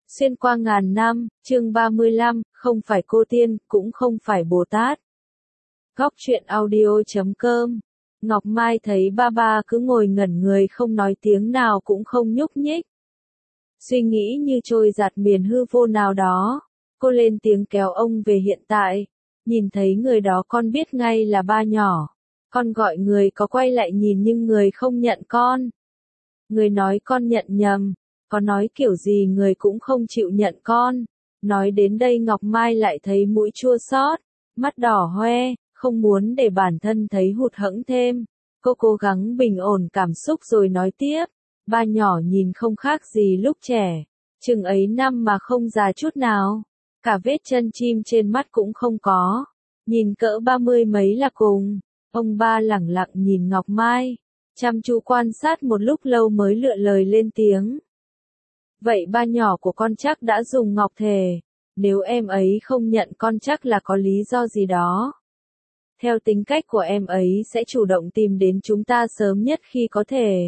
Xuyên qua ngàn năm, chương 35, không phải cô tiên, cũng không phải Bồ Tát. Góc truyện audio.com. Ngọc Mai thấy ba ba cứ ngồi ngẩn người không nói tiếng nào cũng không nhúc nhích. Suy nghĩ như trôi giạt miền hư vô nào đó, cô lên tiếng kéo ông về hiện tại. Nhìn thấy người đó con biết ngay là ba nhỏ. Con gọi người có quay lại nhìn nhưng người không nhận con. Người nói con nhận nhầm. Có nói kiểu gì người cũng không chịu nhận con. Nói đến đây Ngọc Mai lại thấy mũi chua xót, mắt đỏ hoe, không muốn để bản thân thấy hụt hẫng thêm. Cô cố gắng bình ổn cảm xúc rồi nói tiếp. Ba nhỏ nhìn không khác gì lúc trẻ. Chừng ấy năm mà không già chút nào. Cả vết chân chim trên mắt cũng không có. Nhìn cỡ 30 mấy là cùng. Ông ba lẳng lặng nhìn Ngọc Mai. Chăm chú quan sát một lúc lâu mới lựa lời lên tiếng. Vậy ba nhỏ của con chắc đã dùng ngọc thề. Nếu em ấy không nhận con chắc là có lý do gì đó. Theo tính cách của em ấy sẽ chủ động tìm đến chúng ta sớm nhất khi có thể.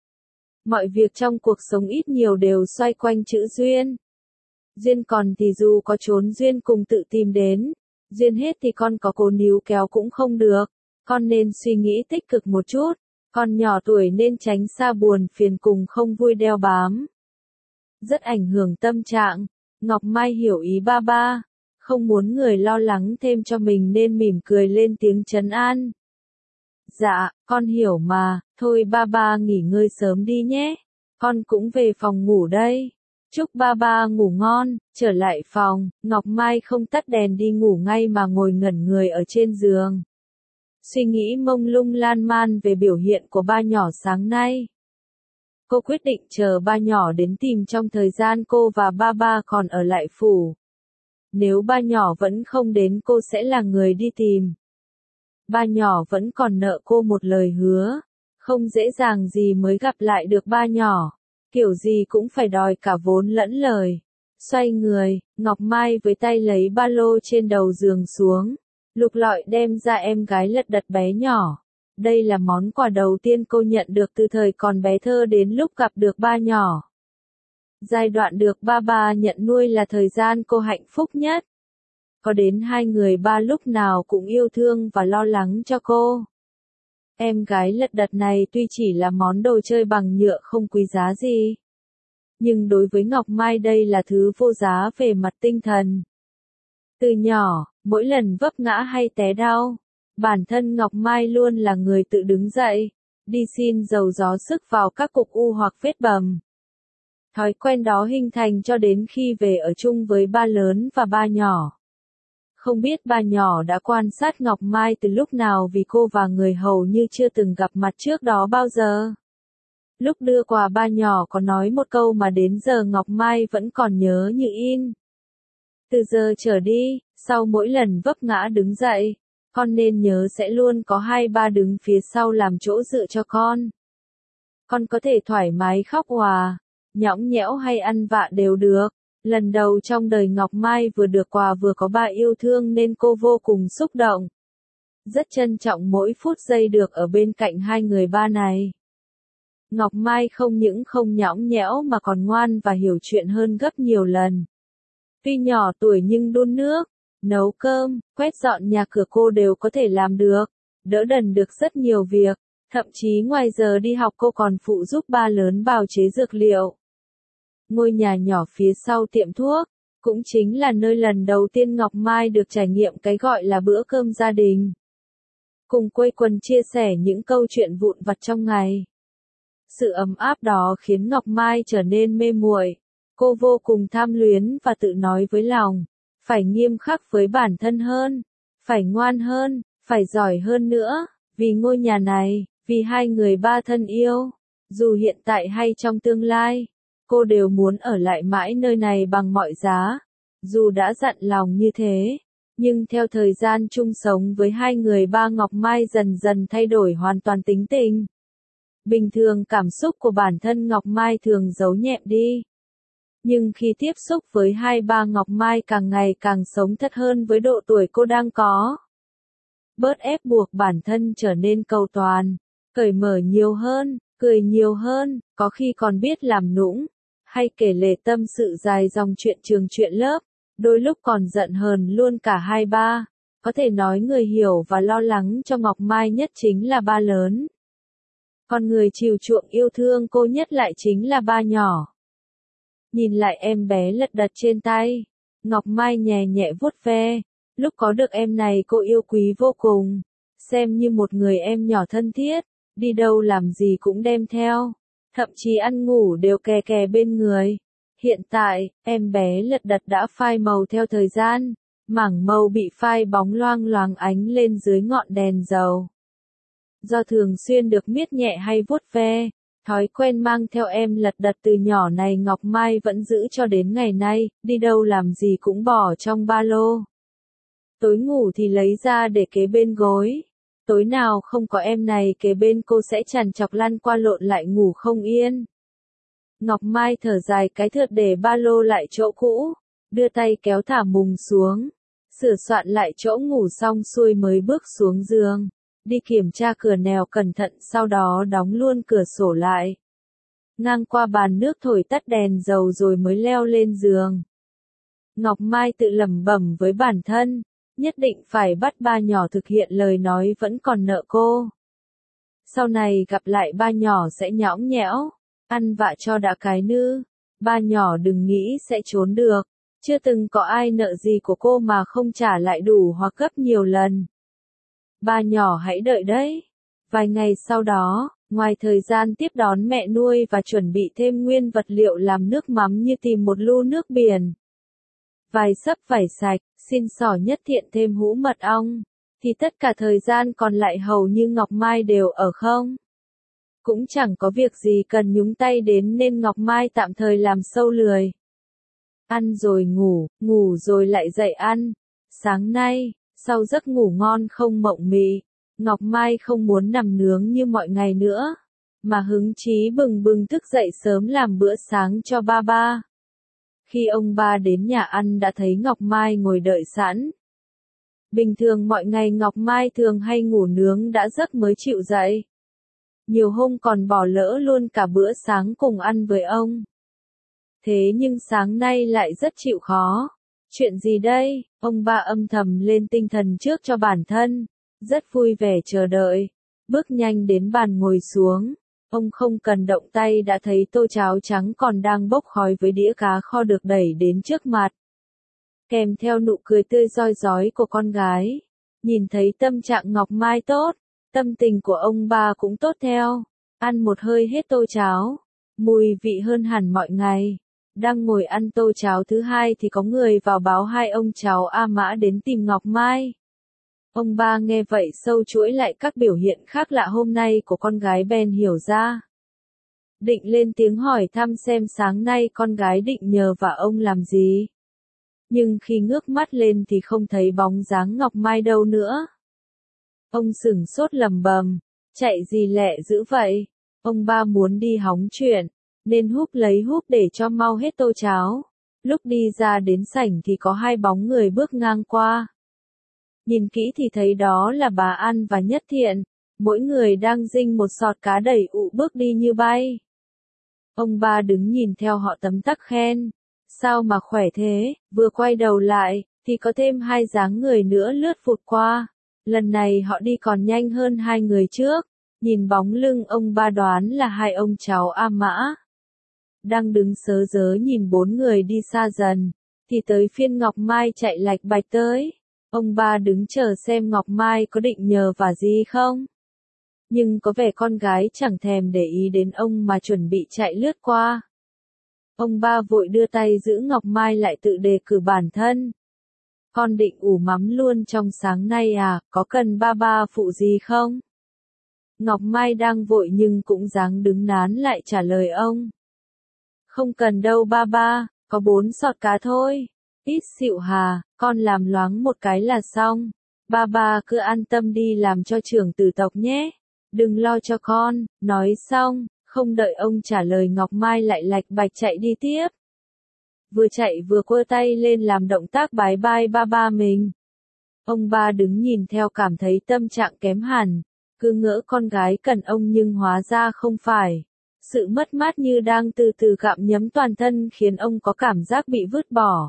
Mọi việc trong cuộc sống ít nhiều đều xoay quanh chữ duyên. Duyên còn thì dù có trốn duyên cùng tự tìm đến. Duyên hết thì con có cố níu kéo cũng không được. Con nên suy nghĩ tích cực một chút. Con nhỏ tuổi nên tránh xa buồn phiền cùng không vui đeo bám. Rất ảnh hưởng tâm trạng. Ngọc Mai hiểu ý ba ba. Không muốn người lo lắng thêm cho mình nên mỉm cười lên tiếng trấn an. Dạ, con hiểu mà, thôi ba ba nghỉ ngơi sớm đi nhé. Con cũng về phòng ngủ đây. Chúc ba ba ngủ ngon. Trở lại phòng, Ngọc Mai không tắt đèn đi ngủ ngay mà ngồi ngẩn người ở trên giường. Suy nghĩ mông lung lan man về biểu hiện của ba nhỏ sáng nay. Cô quyết định chờ ba nhỏ đến tìm trong thời gian cô và ba ba còn ở lại phủ. Nếu ba nhỏ vẫn không đến cô sẽ là người đi tìm. Ba nhỏ vẫn còn nợ cô một lời hứa. Không dễ dàng gì mới gặp lại được ba nhỏ. Kiểu gì cũng phải đòi cả vốn lẫn lời. Xoay người, Ngọc Mai với tay lấy ba lô trên đầu giường xuống. Lục lọi đem ra em gái lật đật bé nhỏ. Đây là món quà đầu tiên cô nhận được từ thời còn bé thơ đến lúc gặp được ba nhỏ. Giai đoạn được ba ba nhận nuôi là thời gian cô hạnh phúc nhất. Có đến hai người ba lúc nào cũng yêu thương và lo lắng cho cô. Em gái lật đật này tuy chỉ là món đồ chơi bằng nhựa không quý giá gì. Nhưng đối với Ngọc Mai đây là thứ vô giá về mặt tinh thần. Từ nhỏ, mỗi lần vấp ngã hay té đau, bản thân Ngọc Mai luôn là người tự đứng dậy, đi xin dầu gió sức vào các cục u hoặc vết bầm. Thói quen đó hình thành cho đến khi về ở chung với ba lớn và ba nhỏ. Không biết ba nhỏ đã quan sát Ngọc Mai từ lúc nào vì cô và người hầu như chưa từng gặp mặt trước đó bao giờ. Lúc đưa quà ba nhỏ có nói một câu mà đến giờ Ngọc Mai vẫn còn nhớ như in. Từ giờ trở đi, sau mỗi lần vấp ngã đứng dậy, con nên nhớ sẽ luôn có hai ba đứng phía sau làm chỗ dựa cho con. Con có thể thoải mái khóc òa, nhõng nhẽo hay ăn vạ đều được. Lần đầu trong đời Ngọc Mai vừa được quà vừa có ba yêu thương nên cô vô cùng xúc động. Rất trân trọng mỗi phút giây được ở bên cạnh hai người ba này. Ngọc Mai không những không nhõng nhẽo mà còn ngoan và hiểu chuyện hơn gấp nhiều lần. Tuy nhỏ tuổi nhưng đun nước, nấu cơm, quét dọn nhà cửa cô đều có thể làm được, đỡ đần được rất nhiều việc, thậm chí ngoài giờ đi học cô còn phụ giúp ba lớn bào chế dược liệu. Ngôi nhà nhỏ phía sau tiệm thuốc, cũng chính là nơi lần đầu tiên Ngọc Mai được trải nghiệm cái gọi là bữa cơm gia đình. Cùng quây quần chia sẻ những câu chuyện vụn vặt trong ngày. Sự ấm áp đó khiến Ngọc Mai trở nên mê muội. Cô vô cùng tham luyến và tự nói với lòng, phải nghiêm khắc với bản thân hơn, phải ngoan hơn, phải giỏi hơn nữa, vì ngôi nhà này, vì hai người ba thân yêu, dù hiện tại hay trong tương lai, cô đều muốn ở lại mãi nơi này bằng mọi giá. Dù đã dặn lòng như thế, nhưng theo thời gian chung sống với hai người ba Ngọc Mai dần dần thay đổi hoàn toàn tính tình. Bình thường cảm xúc của bản thân Ngọc Mai thường giấu nhẹm đi. Nhưng khi tiếp xúc với hai ba Ngọc Mai càng ngày càng sống thật hơn với độ tuổi cô đang có. Bớt ép buộc bản thân trở nên cầu toàn, cởi mở nhiều hơn, cười nhiều hơn, có khi còn biết làm nũng. hay kể lể tâm sự dài dòng chuyện trường chuyện lớp, đôi lúc còn giận hờn luôn cả hai ba. Có thể nói người hiểu và lo lắng cho Ngọc Mai nhất chính là ba lớn. Còn người chiều chuộng yêu thương cô nhất lại chính là ba nhỏ. Nhìn lại em bé lật đật trên tay, Ngọc Mai nhẹ nhẹ vuốt ve, lúc có được em này cô yêu quý vô cùng, xem như một người em nhỏ thân thiết, đi đâu làm gì cũng đem theo, thậm chí ăn ngủ đều kè kè bên người. Hiện tại, em bé lật đật đã phai màu theo thời gian, mảng màu bị phai bóng loang loáng ánh lên dưới ngọn đèn dầu. Do thường xuyên được miết nhẹ hay vuốt ve, thói quen mang theo em lật đật từ nhỏ này Ngọc Mai vẫn giữ cho đến ngày nay, đi đâu làm gì cũng bỏ trong ba lô. Tối ngủ thì lấy ra để kế bên gối. Tối nào không có em này kế bên cô sẽ trằn trọc lăn qua lộn lại ngủ không yên. Ngọc Mai thở dài cái thượt để ba lô lại chỗ cũ, đưa tay kéo thả mùng xuống, sửa soạn lại chỗ ngủ xong xuôi mới bước xuống giường, đi kiểm tra cửa nèo cẩn thận sau đó đóng luôn cửa sổ lại. Ngang qua bàn nước thổi tắt đèn dầu rồi mới leo lên giường. Ngọc Mai tự lẩm bẩm với bản thân, nhất định phải bắt ba nhỏ thực hiện lời nói vẫn còn nợ cô. Sau này gặp lại ba nhỏ sẽ nhõng nhẽo, ăn vạ cho đã cái nư, ba nhỏ đừng nghĩ sẽ trốn được, chưa từng có ai nợ gì của cô mà không trả lại đủ hoặc gấp nhiều lần. Ba nhỏ hãy đợi đấy. Vài ngày sau đó, ngoài thời gian tiếp đón mẹ nuôi và chuẩn bị thêm nguyên vật liệu làm nước mắm như tìm một lu nước biển, vài xấp vải sạch, xin xỏ nhất thiện thêm hũ mật ong, thì tất cả thời gian còn lại hầu như Ngọc Mai đều ở không. Cũng chẳng có việc gì cần nhúng tay đến nên Ngọc Mai tạm thời làm sâu lười. Ăn rồi ngủ, ngủ rồi lại dậy ăn. Sáng nay, sau giấc ngủ ngon không mộng mị, Ngọc Mai không muốn nằm nướng như mọi ngày nữa, mà hứng chí bừng bừng thức dậy sớm làm bữa sáng cho ba ba. Khi ông ba đến nhà ăn đã thấy Ngọc Mai ngồi đợi sẵn. Bình thường mọi ngày Ngọc Mai thường hay ngủ nướng đã giấc mới chịu dậy. Nhiều hôm còn bỏ lỡ luôn cả bữa sáng cùng ăn với ông. Thế nhưng sáng nay lại rất chịu khó. Chuyện gì đây? Ông ba âm thầm lên tinh thần trước cho bản thân. Rất vui vẻ chờ đợi. Bước nhanh đến bàn ngồi xuống. Ông không cần động tay đã thấy tô cháo trắng còn đang bốc khói với đĩa cá kho được đẩy đến trước mặt. Kèm theo nụ cười tươi rói rói của con gái. Nhìn thấy tâm trạng Ngọc Mai tốt, tâm tình của ông ba cũng tốt theo. Ăn một hơi hết tô cháo. Mùi vị hơn hẳn mọi ngày. Đang ngồi ăn tô cháo thứ hai thì có người vào báo hai ông cháu A Mã đến tìm Ngọc Mai. Ông ba nghe vậy sâu chuỗi lại các biểu hiện khác lạ hôm nay của con gái bèn hiểu ra. Định lên tiếng hỏi thăm xem sáng nay con gái định nhờ vả ông làm gì. Nhưng khi ngước mắt lên thì không thấy bóng dáng Ngọc Mai đâu nữa. Ông sửng sốt lầm bầm, chạy gì lẹ dữ vậy? Ông ba muốn đi hóng chuyện, nên húp lấy húp để cho mau hết tô cháo. Lúc đi ra đến sảnh thì có hai bóng người bước ngang qua. Nhìn kỹ thì thấy đó là bà An và Nhất Thiện, mỗi người đang dinh một sọt cá đầy ụ bước đi như bay. Ông ba đứng nhìn theo họ tấm tắc khen, sao mà khỏe thế, vừa quay đầu lại, thì có thêm hai dáng người nữa lướt vụt qua. Lần này họ đi còn nhanh hơn hai người trước, nhìn bóng lưng ông ba đoán là hai ông cháu A Mã. Đang đứng sớ rớ nhìn bốn người đi xa dần, thì tới phiên Ngọc Mai chạy lạch bạch tới. Ông ba đứng chờ xem Ngọc Mai có định nhờ vả gì không. Nhưng có vẻ con gái chẳng thèm để ý đến ông mà chuẩn bị chạy lướt qua. Ông ba vội đưa tay giữ Ngọc Mai lại tự đề cử bản thân. Con định ủ mắm luôn trong sáng nay à, có cần ba ba phụ gì không? Ngọc Mai đang vội nhưng cũng dáng đứng nán lại trả lời ông. Không cần đâu ba ba, có 4 sọt cá thôi. Ít xịu hà, con làm loáng một cái là xong. Ba ba cứ an tâm đi làm cho trưởng tử tộc nhé. Đừng lo cho con, nói xong, không đợi ông trả lời Ngọc Mai lại lạch bạch chạy đi tiếp. Vừa chạy vừa quơ tay lên làm động tác bái bai ba ba mình. Ông ba đứng nhìn theo cảm thấy tâm trạng kém hẳn, cứ ngỡ con gái cần ông nhưng hóa ra không phải. Sự mất mát như đang từ từ gặm nhấm toàn thân khiến ông có cảm giác bị vứt bỏ.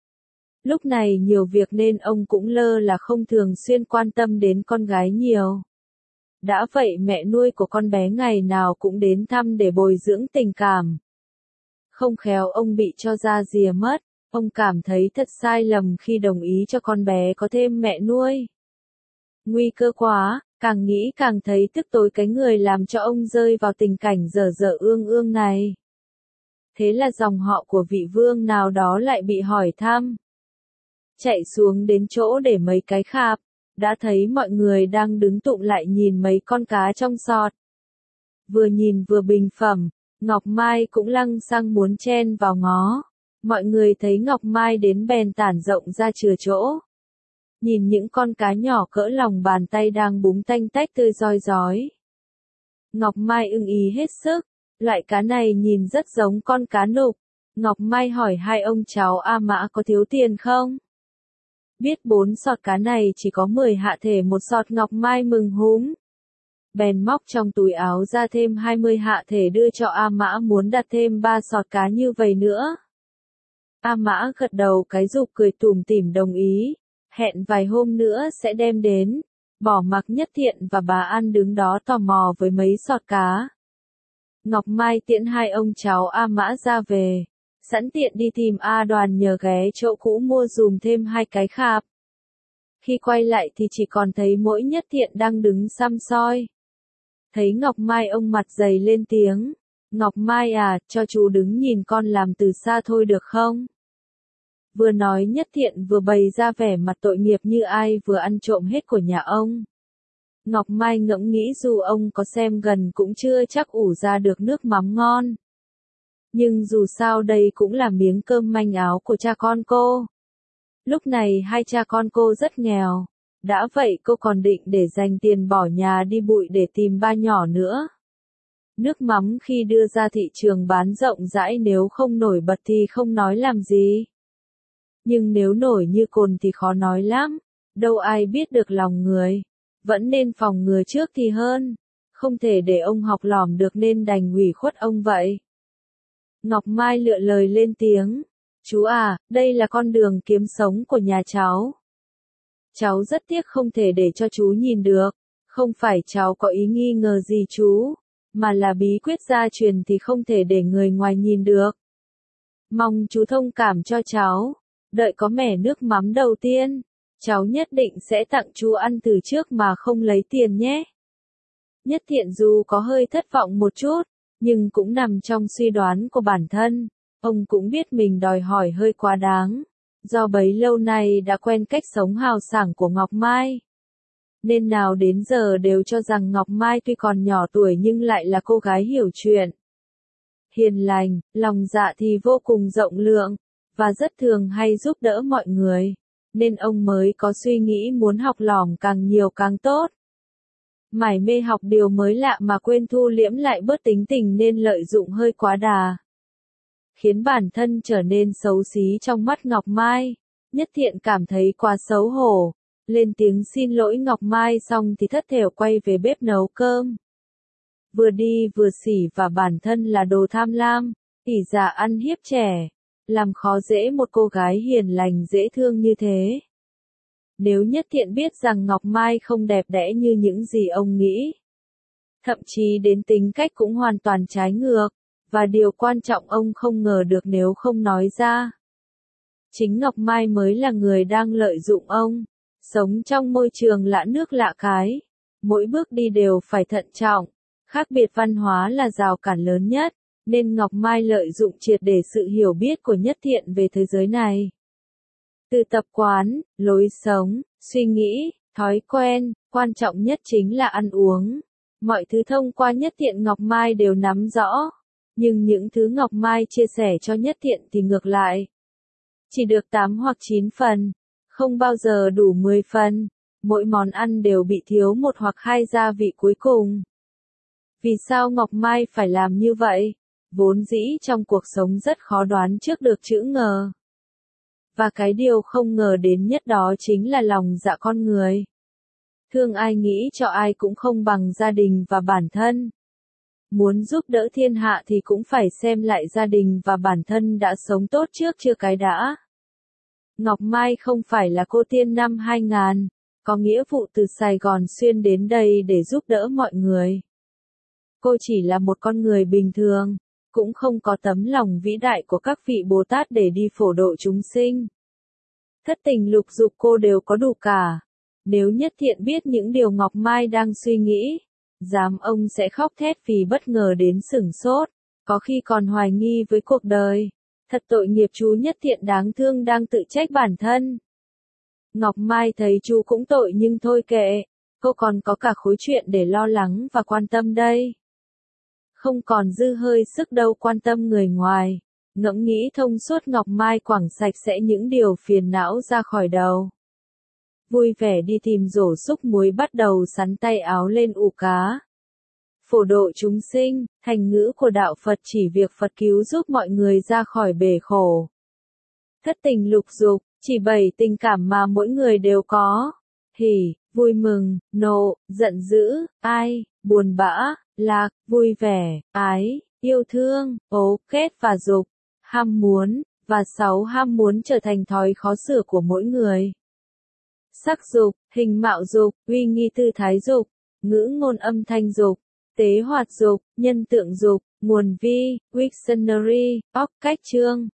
Lúc này nhiều việc nên ông cũng lơ là không thường xuyên quan tâm đến con gái nhiều. Đã vậy mẹ nuôi của con bé ngày nào cũng đến thăm để bồi dưỡng tình cảm. Không khéo ông bị cho ra rìa mất, ông cảm thấy thật sai lầm khi đồng ý cho con bé có thêm mẹ nuôi. Nguy cơ quá, càng nghĩ càng thấy tức tối cái người làm cho ông rơi vào tình cảnh dở dở ương ương này. Thế là dòng họ của vị vương nào đó lại bị hỏi thăm. Chạy xuống đến chỗ để mấy cái khạp, đã thấy mọi người đang đứng tụng lại nhìn mấy con cá trong sọt. Vừa nhìn vừa bình phẩm, Ngọc Mai cũng lăng xăng muốn chen vào ngó. Mọi người thấy Ngọc Mai đến bèn tản rộng ra chừa chỗ. Nhìn những con cá nhỏ cỡ lòng bàn tay đang búng tanh tách tươi rói rói. Ngọc Mai ưng ý hết sức, loại cá này nhìn rất giống con cá nục. Ngọc Mai hỏi hai ông cháu A Mã có thiếu tiền không? Biết 4 sọt cá này chỉ có 10 hạ thể một sọt, Ngọc Mai mừng húm. Bèn móc trong túi áo ra thêm 20 hạ thể đưa cho A Mã, muốn đặt thêm 3 sọt cá như vậy nữa. A Mã gật đầu cái rụp cười tủm tỉm đồng ý, hẹn vài hôm nữa sẽ đem đến. Bỏ mặc Nhất Thiện và bà An đứng đó tò mò với mấy sọt cá. Ngọc Mai tiễn hai ông cháu A Mã ra về, sẵn tiện đi tìm A Đoàn nhờ ghé chỗ cũ mua dùm thêm 2 cái khạp. Khi quay lại thì chỉ còn thấy mỗi Nhất Thiện đang đứng săm soi. Thấy Ngọc Mai ông mặt dày lên tiếng, Ngọc Mai à, cho chú đứng nhìn con làm từ xa thôi được không? Vừa nói Nhất Thiện vừa bày ra vẻ mặt tội nghiệp như ai vừa ăn trộm hết của nhà ông. Ngọc Mai ngẫm nghĩ dù ông có xem gần cũng chưa chắc ủ ra được nước mắm ngon. Nhưng dù sao đây cũng là miếng cơm manh áo của cha con cô. Lúc này hai cha con cô rất nghèo. Đã vậy cô còn định để dành tiền bỏ nhà đi bụi để tìm ba nhỏ nữa. Nước mắm khi đưa ra thị trường bán rộng rãi, nếu không nổi bật thì không nói làm gì. Nhưng nếu nổi như cồn thì khó nói lắm. Đâu ai biết được lòng người. Vẫn nên phòng ngừa trước thì hơn. Không thể để ông học lỏm được nên đành ủy khuất ông vậy. Ngọc Mai lựa lời lên tiếng. Chú à, đây là con đường kiếm sống của nhà cháu. Cháu rất tiếc không thể để cho chú nhìn được. Không phải cháu có ý nghi ngờ gì chú, mà là bí quyết gia truyền thì không thể để người ngoài nhìn được. Mong chú thông cảm cho cháu. Đợi có mẻ nước mắm đầu tiên, cháu nhất định sẽ tặng chú ăn từ trước mà không lấy tiền nhé. Nhất Thiện dù có hơi thất vọng một chút, nhưng cũng nằm trong suy đoán của bản thân. Ông cũng biết mình đòi hỏi hơi quá đáng. Do bấy lâu nay đã quen cách sống hào sảng của Ngọc Mai. Nên nào đến giờ đều cho rằng Ngọc Mai tuy còn nhỏ tuổi nhưng lại là cô gái hiểu chuyện. Hiền lành, lòng dạ thì vô cùng rộng lượng, và rất thường hay giúp đỡ mọi người. Nên ông mới có suy nghĩ muốn học lỏm càng nhiều càng tốt. Mải mê học điều mới lạ mà quên thu liễm lại bớt tính tình nên lợi dụng hơi quá đà. Khiến bản thân trở nên xấu xí trong mắt Ngọc Mai. Nhất Thiện cảm thấy quá xấu hổ. Lên tiếng xin lỗi Ngọc Mai xong thì thất thểu quay về bếp nấu cơm. Vừa đi vừa xỉ và bản thân là đồ tham lam, ỷ dạ ăn hiếp trẻ. Làm khó dễ một cô gái hiền lành dễ thương như thế. Nếu Nhất Thiện biết rằng Ngọc Mai không đẹp đẽ như những gì ông nghĩ, thậm chí đến tính cách cũng hoàn toàn trái ngược, và điều quan trọng ông không ngờ được nếu không nói ra. Chính Ngọc Mai mới là người đang lợi dụng ông, sống trong môi trường lạ nước lạ cái. Mỗi bước đi đều phải thận trọng, khác biệt văn hóa là rào cản lớn nhất. Nên Ngọc Mai lợi dụng triệt để sự hiểu biết của Nhất Thiện về thế giới này. Từ tập quán, lối sống, suy nghĩ, thói quen, quan trọng nhất chính là ăn uống. Mọi thứ thông qua Nhất Thiện Ngọc Mai đều nắm rõ. Nhưng những thứ Ngọc Mai chia sẻ cho Nhất Thiện thì ngược lại. Chỉ được 8 hoặc 9 phần, không bao giờ đủ 10 phần. Mỗi món ăn đều bị thiếu 1 hoặc 2 gia vị cuối cùng. Vì sao Ngọc Mai phải làm như vậy? Vốn dĩ trong cuộc sống rất khó đoán trước được chữ ngờ. Và cái điều không ngờ đến nhất đó chính là lòng dạ con người. Thương ai nghĩ cho ai cũng không bằng gia đình và bản thân. Muốn giúp đỡ thiên hạ thì cũng phải xem lại gia đình và bản thân đã sống tốt trước chưa cái đã. Ngọc Mai không phải là cô tiên năm 2000, có nghĩa vụ từ Sài Gòn xuyên đến đây để giúp đỡ mọi người. Cô chỉ là một con người bình thường, cũng không có tấm lòng vĩ đại của các vị Bồ Tát để đi phổ độ chúng sinh. Thất tình lục dục cô đều có đủ cả. Nếu Nhất Thiện biết những điều Ngọc Mai đang suy nghĩ, dám ông sẽ khóc thét vì bất ngờ đến sửng sốt, có khi còn hoài nghi với cuộc đời. Thật tội nghiệp chú Nhất Thiện đáng thương đang tự trách bản thân. Ngọc Mai thấy chú cũng tội nhưng thôi kệ, cô còn có cả khối chuyện để lo lắng và quan tâm đây. Không còn dư hơi sức đâu quan tâm người ngoài. Ngẫm nghĩ thông suốt Ngọc Mai quẳng sạch sẽ những điều phiền não ra khỏi đầu. Vui vẻ đi tìm rổ xúc muối bắt đầu sắn tay áo lên ủ cá. Phổ độ chúng sinh, thành ngữ của đạo Phật chỉ việc Phật cứu giúp mọi người ra khỏi bể khổ. Thất tình lục dục, chỉ 7 tình cảm mà mỗi người đều có. Hỉ, vui mừng, nộ, giận dữ, ai, buồn bã, lạc, vui vẻ, ái, yêu thương, ố, kết và dục, ham muốn, và 6 ham muốn trở thành thói khó sửa của mỗi người. Sắc dục, hình mạo dục, uy nghi tư thái dục, ngữ ngôn âm thanh dục, tế hoạt dục, nhân tượng dục, nguồn vi, Wiktionary, cách chương.